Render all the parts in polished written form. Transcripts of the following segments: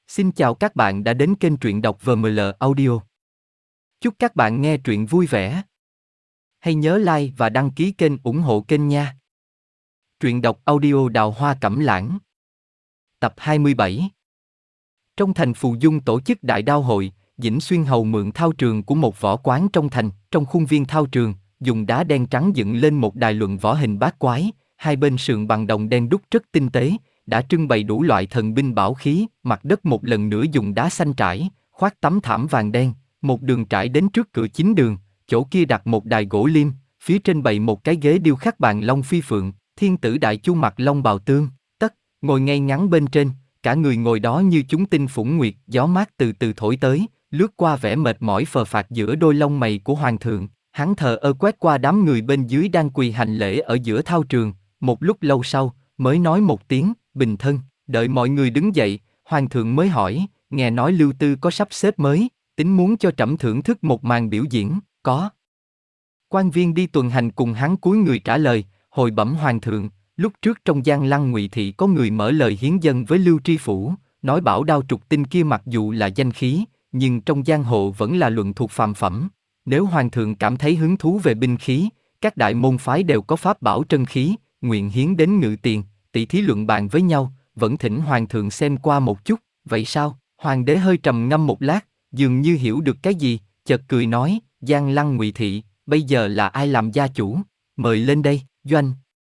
Xin chào các bạn đã đến kênh truyện đọc VML Audio. Chúc các bạn nghe truyện vui vẻ. Hãy nhớ like và đăng ký kênh ủng hộ kênh nha. Truyện đọc audio Đào Hoa Cẩm Lãng. Tập 27. Trong thành Phù Dung tổ chức đại đao hội, Dĩnh Xuyên hầu mượn thao trường của một võ quán trong thành. Trong khuôn viên thao trường, dùng đá đen trắng dựng lên một đài luận võ hình bát quái, hai bên sườn bằng đồng đen đúc rất tinh tế, đã trưng bày đủ loại thần binh bảo khí. Mặt đất một lần nữa dùng đá xanh trải, khoác tấm thảm vàng đen, một đường trải đến trước cửa chính đường. Chỗ kia đặt một đài gỗ liêm, phía trên bày một cái ghế điêu khắc bàn long phi phượng. Thiên tử đại chu mặc long bào tương tất, ngồi ngay ngắn bên trên, cả người ngồi đó như chúng tinh phủng nguyệt. Gió mát từ từ thổi tới, lướt qua vẻ mệt mỏi phờ phạc giữa đôi lông mày của hoàng thượng. Hắn thờ ơ quét qua đám người bên dưới đang quỳ hành lễ ở giữa thao trường. Một lúc lâu sau, mới nói một tiếng bình thân. Đợi mọi người đứng dậy, hoàng thượng mới hỏi: nghe nói Lưu Tư có sắp xếp mới, tính muốn cho trẫm thưởng thức một màn biểu diễn. Có. Quan viên đi tuần hành cùng hắn cúi người trả lời: hồi bẩm hoàng thượng, lúc trước trong Giang Lăng Ngụy thị có người mở lời hiến dân với Lưu Tri Phủ, nói bảo đao trục tinh kia mặc dù là danh khí, nhưng trong giang hồ vẫn là luận thuộc phàm phẩm. Nếu hoàng thượng cảm thấy hứng thú về binh khí, các đại môn phái đều có pháp bảo trân khí, nguyện hiến đến ngự tiền, tỷ thí luận bàn với nhau, vẫn thỉnh hoàng thượng xem qua một chút. Vậy sao? Hoàng đế hơi trầm ngâm một lát, dường như hiểu được cái gì, chợt cười nói: Giang Lăng Ngụy thị, bây giờ là ai làm gia chủ? Mời lên đây. Doanh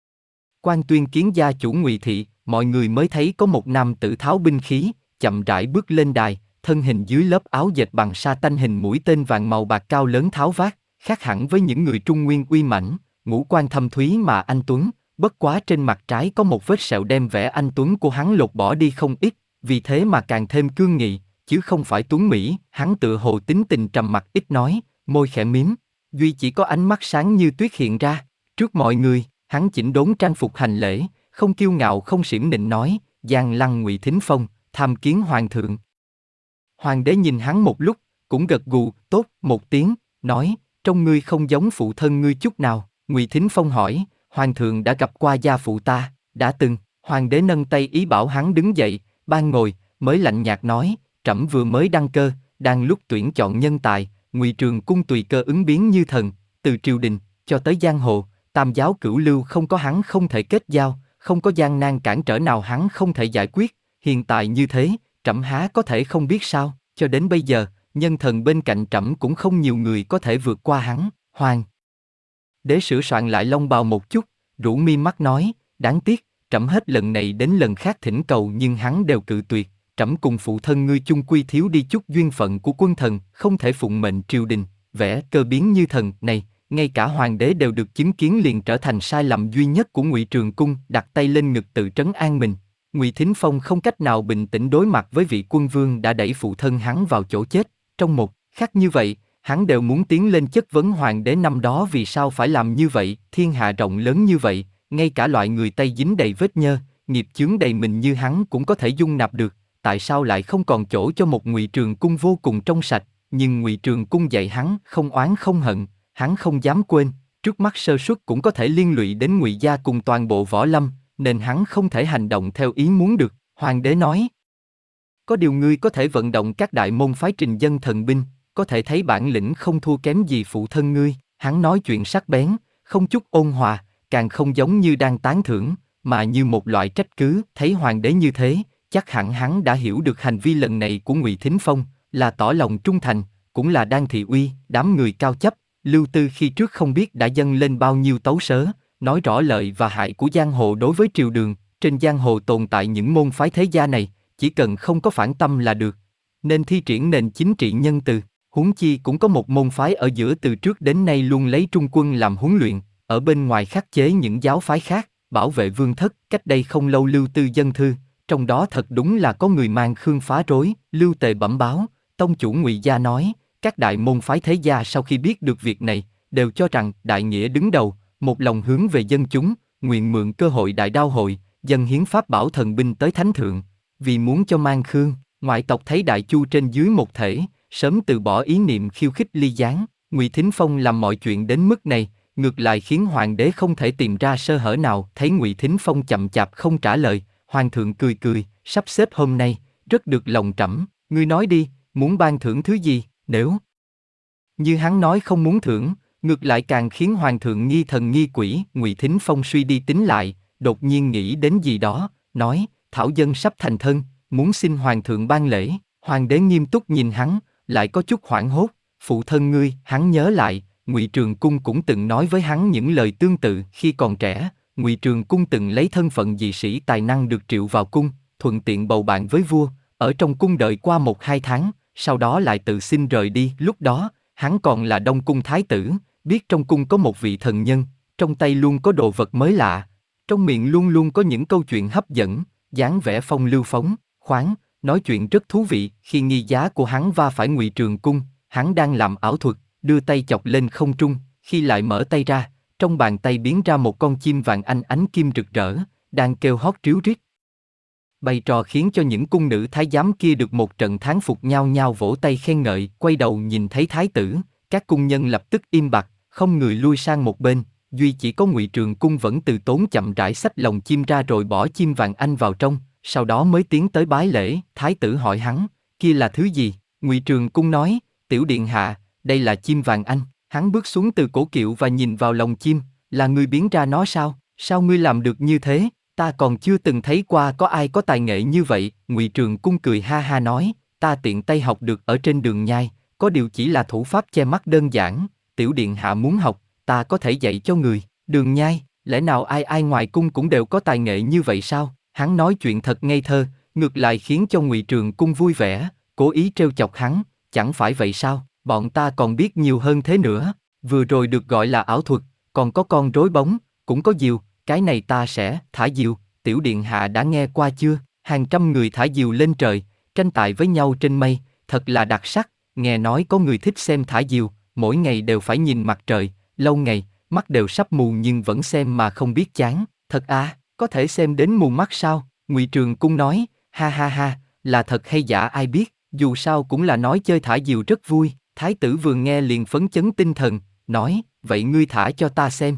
quan tuyên kiến gia chủ Ngụy thị, mọi người mới thấy có một nam tử tháo binh khí, chậm rãi bước lên đài, thân hình dưới lớp áo dệt bằng sa tanh hình mũi tên vàng màu bạc cao lớn tháo vát, khác hẳn với những người Trung Nguyên uy mãnh, ngũ quan thâm thúy mà anh tuấn. Bất quá trên mặt trái có một vết sẹo đem vẻ anh tuấn của hắn lột bỏ đi không ít, vì thế mà càng thêm cương nghị, chứ không phải tuấn mỹ. Hắn tựa hồ tính tình trầm mặc ít nói, môi khẽ mím, duy chỉ có ánh mắt sáng như tuyết hiện ra. Trước mọi người, hắn chỉnh đốn trang phục hành lễ, không kiêu ngạo không xiểm nịnh nói: Giang Lăng Ngụy Thính Phong, tham kiến hoàng thượng. Hoàng đế nhìn hắn một lúc, cũng gật gù tốt một tiếng, nói: trông ngươi không giống phụ thân ngươi chút nào. Ngụy Thính Phong hỏi: hoàng thượng đã gặp qua gia phụ ta? Đã từng. Hoàng đế nâng tay ý bảo hắn đứng dậy, ban ngồi, mới lạnh nhạt nói: trẫm vừa mới đăng cơ, đang lúc tuyển chọn nhân tài, Ngụy Trường Cung tùy cơ ứng biến như thần, từ triều đình cho tới giang hồ, tam giáo cửu lưu không có hắn không thể kết giao, không có gian nan cản trở nào hắn không thể giải quyết. Hiện tại như thế, trẫm há có thể không biết sao? Cho đến bây giờ, nhân thần bên cạnh trẫm cũng không nhiều người có thể vượt qua hắn. Hoàng đế sửa soạn lại long bào một chút, rũ mi mắt nói: đáng tiếc, trẫm hết lần này đến lần khác thỉnh cầu nhưng hắn đều cự tuyệt. Trẫm cùng phụ thân ngươi chung quy thiếu đi chút duyên phận của quân thần, không thể phụng mệnh triều đình. Vẻ cơ biến như thần này, ngay cả hoàng đế đều được chứng kiến liền trở thành sai lầm duy nhất của Ngụy Trường Cung. Đặt tay lên ngực tự trấn an mình. Ngụy Thính Phong không cách nào bình tĩnh đối mặt với vị quân vương đã đẩy phụ thân hắn vào chỗ chết. Trong một khắc như vậy, hắn đều muốn tiến lên chất vấn hoàng đế năm đó vì sao phải làm như vậy. Thiên hạ rộng lớn như vậy, ngay cả loại người Tây dính đầy vết nhơ, nghiệp chướng đầy mình như hắn cũng có thể dung nạp được, tại sao lại không còn chỗ cho một Ngụy Trường Cung vô cùng trong sạch? Nhưng Ngụy Trường Cung dạy hắn không oán không hận, hắn không dám quên, trước mắt sơ suất cũng có thể liên lụy đến Ngụy gia cùng toàn bộ võ lâm, nên hắn không thể hành động theo ý muốn được. Hoàng đế nói: có điều ngươi có thể vận động các đại môn phái trình dân thần binh, có thể thấy bản lĩnh không thua kém gì phụ thân ngươi. Hắn nói chuyện sắc bén, không chút ôn hòa, càng không giống như đang tán thưởng, mà như một loại trách cứ. Thấy hoàng đế như thế, chắc hẳn hắn đã hiểu được hành vi lần này của Ngụy Thính Phong là tỏ lòng trung thành, cũng là đang thị uy. Đám người cao chấp, Lưu Tư khi trước không biết đã dâng lên bao nhiêu tấu sớ, nói rõ lợi và hại của giang hồ đối với triều đường. Trên giang hồ tồn tại những môn phái thế gia này, chỉ cần không có phản tâm là được, nên thi triển nền chính trị nhân từ. Huống chi cũng có một môn phái ở giữa từ trước đến nay luôn lấy trung quân làm huấn luyện, ở bên ngoài khắc chế những giáo phái khác, bảo vệ vương thất. Cách đây không lâu Lưu Tư dân thư, trong đó thật đúng là có người mang khương phá rối. Lưu Tề bẩm báo, tông chủ Ngụy gia nói, các đại môn phái thế gia sau khi biết được việc này, đều cho rằng đại nghĩa đứng đầu, một lòng hướng về dân chúng, nguyện mượn cơ hội đại đao hội, dâng hiến pháp bảo thần binh tới thánh thượng, vì muốn cho mang khương ngoại tộc thấy đại chu trên dưới một thể, sớm từ bỏ ý niệm khiêu khích ly gián. Ngụy Thính Phong làm mọi chuyện đến mức này, ngược lại khiến hoàng đế không thể tìm ra sơ hở nào. Thấy Ngụy Thính Phong chậm chạp không trả lời, hoàng thượng cười cười, sắp xếp hôm nay, rất được lòng trẫm. Ngươi nói đi, muốn ban thưởng thứ gì? Nếu như hắn nói không muốn thưởng, ngược lại càng khiến hoàng thượng nghi thần nghi quỷ. Ngụy Thính Phong suy đi tính lại, đột nhiên nghĩ đến gì đó, nói: thảo dân sắp thành thân, muốn xin hoàng thượng ban lễ. Hoàng đế nghiêm túc nhìn hắn, lại có chút hoảng hốt. Phụ thân ngươi, hắn nhớ lại, Ngụy Trường Cung cũng từng nói với hắn những lời tương tự. Khi còn trẻ, Ngụy Trường Cung từng lấy thân phận dị sĩ tài năng được triệu vào cung, thuận tiện bầu bạn với vua, ở trong cung đợi qua 1-2 tháng, sau đó lại tự xin rời đi. Lúc đó, hắn còn là Đông Cung thái tử, biết trong cung có một vị thần nhân, trong tay luôn có đồ vật mới lạ, trong miệng luôn luôn có những câu chuyện hấp dẫn, dáng vẻ phong lưu phóng khoáng, nói chuyện rất thú vị. Khi nghi giá của hắn va phải Ngụy Trường Cung, hắn đang làm ảo thuật, đưa tay chọc lên không trung, khi lại mở tay ra, trong bàn tay biến ra một con chim vàng anh ánh kim rực rỡ, đang kêu hót ríu rít. Bày trò khiến cho những cung nữ thái giám kia được một trận thán phục, nhao nhao vỗ tay khen ngợi. Quay đầu nhìn thấy thái tử, các cung nhân lập tức im bặt, không người lui sang một bên, duy chỉ có Ngụy Trường Cung vẫn từ tốn chậm rãi xách lồng chim ra rồi bỏ chim vàng anh vào trong, sau đó mới tiến tới bái lễ. Thái tử hỏi hắn, kia là thứ gì? Ngụy Trường Cung nói, tiểu điện hạ, đây là chim vàng anh. Hắn bước xuống từ cổ kiệu và nhìn vào lồng chim, là ngươi biến ra nó sao? Sao ngươi làm được như thế? Ta còn chưa từng thấy qua có ai có tài nghệ như vậy. Ngụy Trường Cung cười ha ha nói, ta tiện tay học được ở trên đường nhai, có điều chỉ là thủ pháp che mắt đơn giản. Tiểu điện hạ muốn học, ta có thể dạy cho người. Đường nhai, lẽ nào ai ai ngoài cung cũng đều có tài nghệ như vậy sao? Hắn nói chuyện thật ngây thơ, ngược lại khiến cho Ngụy Trường Cung vui vẻ, cố ý trêu chọc hắn. Chẳng phải vậy sao? Bọn ta còn biết nhiều hơn thế nữa. Vừa rồi được gọi là ảo thuật, còn có con rối bóng, cũng có diều. Cái này ta sẽ thả diều. Tiểu điện hạ đã nghe qua chưa? Hàng trăm người thả diều lên trời, tranh tài với nhau trên mây, thật là đặc sắc. Nghe nói có người thích xem thả diều, mỗi ngày đều phải nhìn mặt trời, lâu ngày, mắt đều sắp mù nhưng vẫn xem mà không biết chán. Thật à, có thể xem đến mù mắt sao? Ngụy Trường Cung nói, ha ha ha, là thật hay giả ai biết, dù sao cũng là nói chơi thả diều rất vui. Thái tử vừa nghe liền phấn chấn tinh thần, nói, vậy ngươi thả cho ta xem.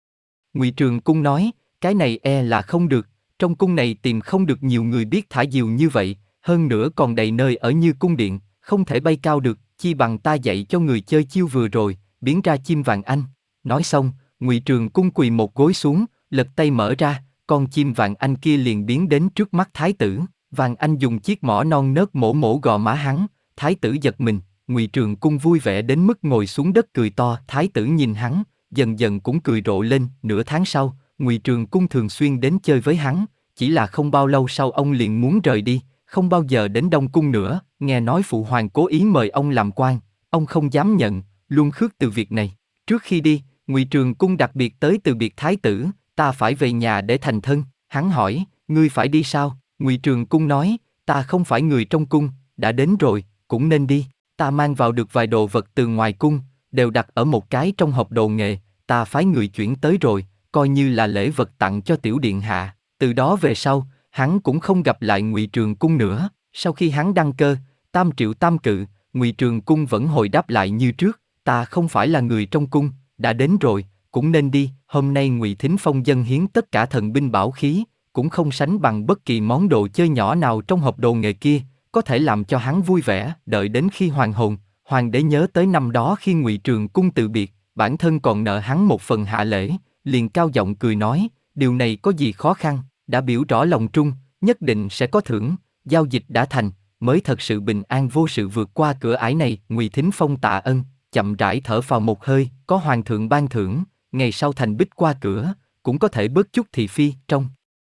Ngụy Trường Cung nói, cái này e là không được, trong cung này tìm không được nhiều người biết thả diều như vậy, hơn nữa còn đầy nơi ở như cung điện, không thể bay cao được, chi bằng ta dạy cho người chơi chiêu vừa rồi, biến ra chim vàng anh. Nói xong, Ngụy Trường Cung quỳ một gối xuống, lật tay mở ra, con chim vàng anh kia liền biến đến trước mắt thái tử. Vàng anh dùng chiếc mỏ non nớt mổ mổ gò má hắn, thái tử giật mình. Ngụy Trường Cung vui vẻ đến mức ngồi xuống đất cười to. Thái tử nhìn hắn, dần dần cũng cười rộ lên. Nửa tháng sau, Ngụy Trường Cung thường xuyên đến chơi với hắn, chỉ là không bao lâu sau ông liền muốn rời đi, không bao giờ đến Đông Cung nữa. Nghe nói phụ hoàng cố ý mời ông làm quan, ông không dám nhận, luôn khước từ việc này. Trước khi đi, Ngụy Trường Cung đặc biệt tới từ biệt thái tử, ta phải về nhà để thành thân. Hắn hỏi, ngươi phải đi sao? Ngụy Trường Cung nói, ta không phải người trong cung, đã đến rồi, cũng nên đi. Ta mang vào được vài đồ vật từ ngoài cung, đều đặt ở một cái trong hộp đồ nghề, ta phái người chuyển tới rồi, coi như là lễ vật tặng cho tiểu điện hạ. Từ đó về sau, hắn cũng không gặp lại Ngụy Trường Cung nữa. Sau khi hắn đăng cơ, tam triệu tam cự, Ngụy Trường Cung vẫn hồi đáp lại như trước, ta không phải là người trong cung, đã đến rồi, cũng nên đi. Hôm nay Ngụy Thính Phong dâng hiến tất cả thần binh bảo khí, cũng không sánh bằng bất kỳ món đồ chơi nhỏ nào trong hộp đồ nghề kia, có thể làm cho hắn vui vẻ. Đợi đến khi hoàn hồn, hoàng đế nhớ tới năm đó khi Ngụy Trường Cung từ biệt, bản thân còn nợ hắn một phần hạ lễ, liền cao giọng cười nói, điều này có gì khó khăn, đã biểu rõ lòng trung, nhất định sẽ có thưởng, giao dịch đã thành, mới thật sự bình an vô sự vượt qua cửa ải này. Ngụy Thính Phong tạ ân, chậm rãi thở phào một hơi, có hoàng thượng ban thưởng, ngày sau thành bích qua cửa, cũng có thể bớt chút thị phi. Trong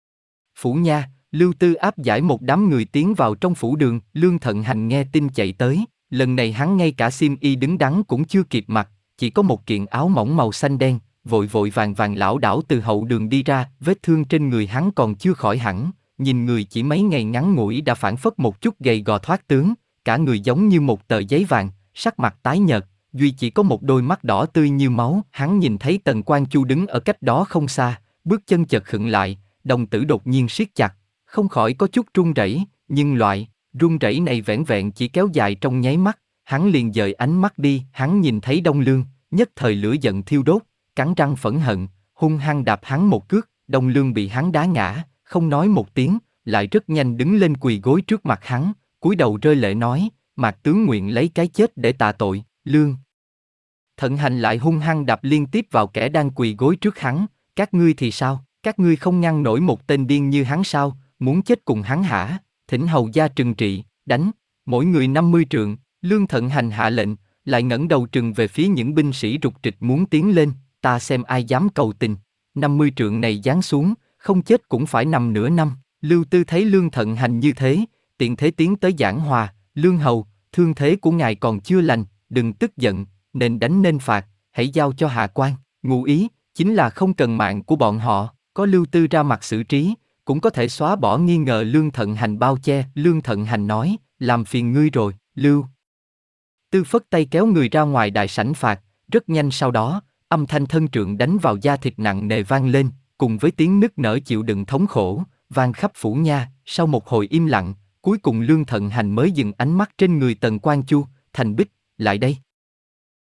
phủ nha, Lưu Tư áp giải một đám người tiến vào trong phủ đường. Lương Thận Hành nghe tin chạy tới, lần này hắn ngay cả xiêm y đứng đắn cũng chưa kịp mặc, chỉ có một kiện áo mỏng màu xanh đen, vội vội vàng vàng lảo đảo từ hậu đường đi ra. Vết thương trên người hắn còn chưa khỏi hẳn, nhìn người chỉ mấy ngày ngắn ngủi đã phảng phất một chút gầy gò thoát tướng, cả người giống như một tờ giấy vàng, sắc mặt tái nhợt, duy chỉ có một đôi mắt đỏ tươi như máu. Hắn nhìn thấy Tần Quan Chu đứng ở cách đó không xa, bước chân chợt khựng lại, đồng tử đột nhiên siết chặt, không khỏi có chút run rẩy, nhưng loại run rẩy này vẻn vẹn chỉ kéo dài trong nháy mắt, hắn liền dời ánh mắt đi. Hắn nhìn thấy Đông Lương, nhất thời lửa giận thiêu đốt, cắn răng phẫn hận, hung hăng đạp hắn một cước. Đông Lương bị hắn đá ngã, không nói một tiếng, lại rất nhanh đứng lên quỳ gối trước mặt hắn, cúi đầu rơi lệ nói, Mạc tướng nguyện lấy cái chết để tạ tội. Lương Thận Hành lại hung hăng đạp liên tiếp vào kẻ đang quỳ gối trước hắn, các ngươi thì sao, các ngươi không ngăn nổi một tên điên như hắn sao, muốn chết cùng hắn hả, thỉnh hầu gia trừng trị, đánh, mỗi người 50 trượng. Lương Thận Hành hạ lệnh, lại ngẩng đầu trừng về phía những binh sĩ rục trịch muốn tiến lên, ta xem ai dám cầu tình, 50 trượng này giáng xuống, không chết cũng phải nằm nửa năm. Lưu Tư thấy Lương Thận Hành như thế, tiện thế tiến tới giảng hòa, Lương hầu, thương thế của ngài còn chưa lành, đừng tức giận, nên đánh nên phạt, hãy giao cho hạ quan. Ngụ ý chính là không cần mạng của bọn họ, có Lưu Tư ra mặt xử trí, cũng có thể xóa bỏ nghi ngờ Lương Thận Hành bao che. Lương Thận Hành nói, làm phiền ngươi rồi. Lưu Tư phất tay kéo người ra ngoài đại sảnh phạt, rất nhanh sau đó, âm thanh thân trượng đánh vào da thịt nặng nề vang lên, cùng với tiếng nức nở chịu đựng thống khổ, vang khắp phủ nha. Sau một hồi im lặng, cuối cùng Lương Thận Hành mới dừng ánh mắt trên người Tần Quan Chu, Thành Bích, lại đây.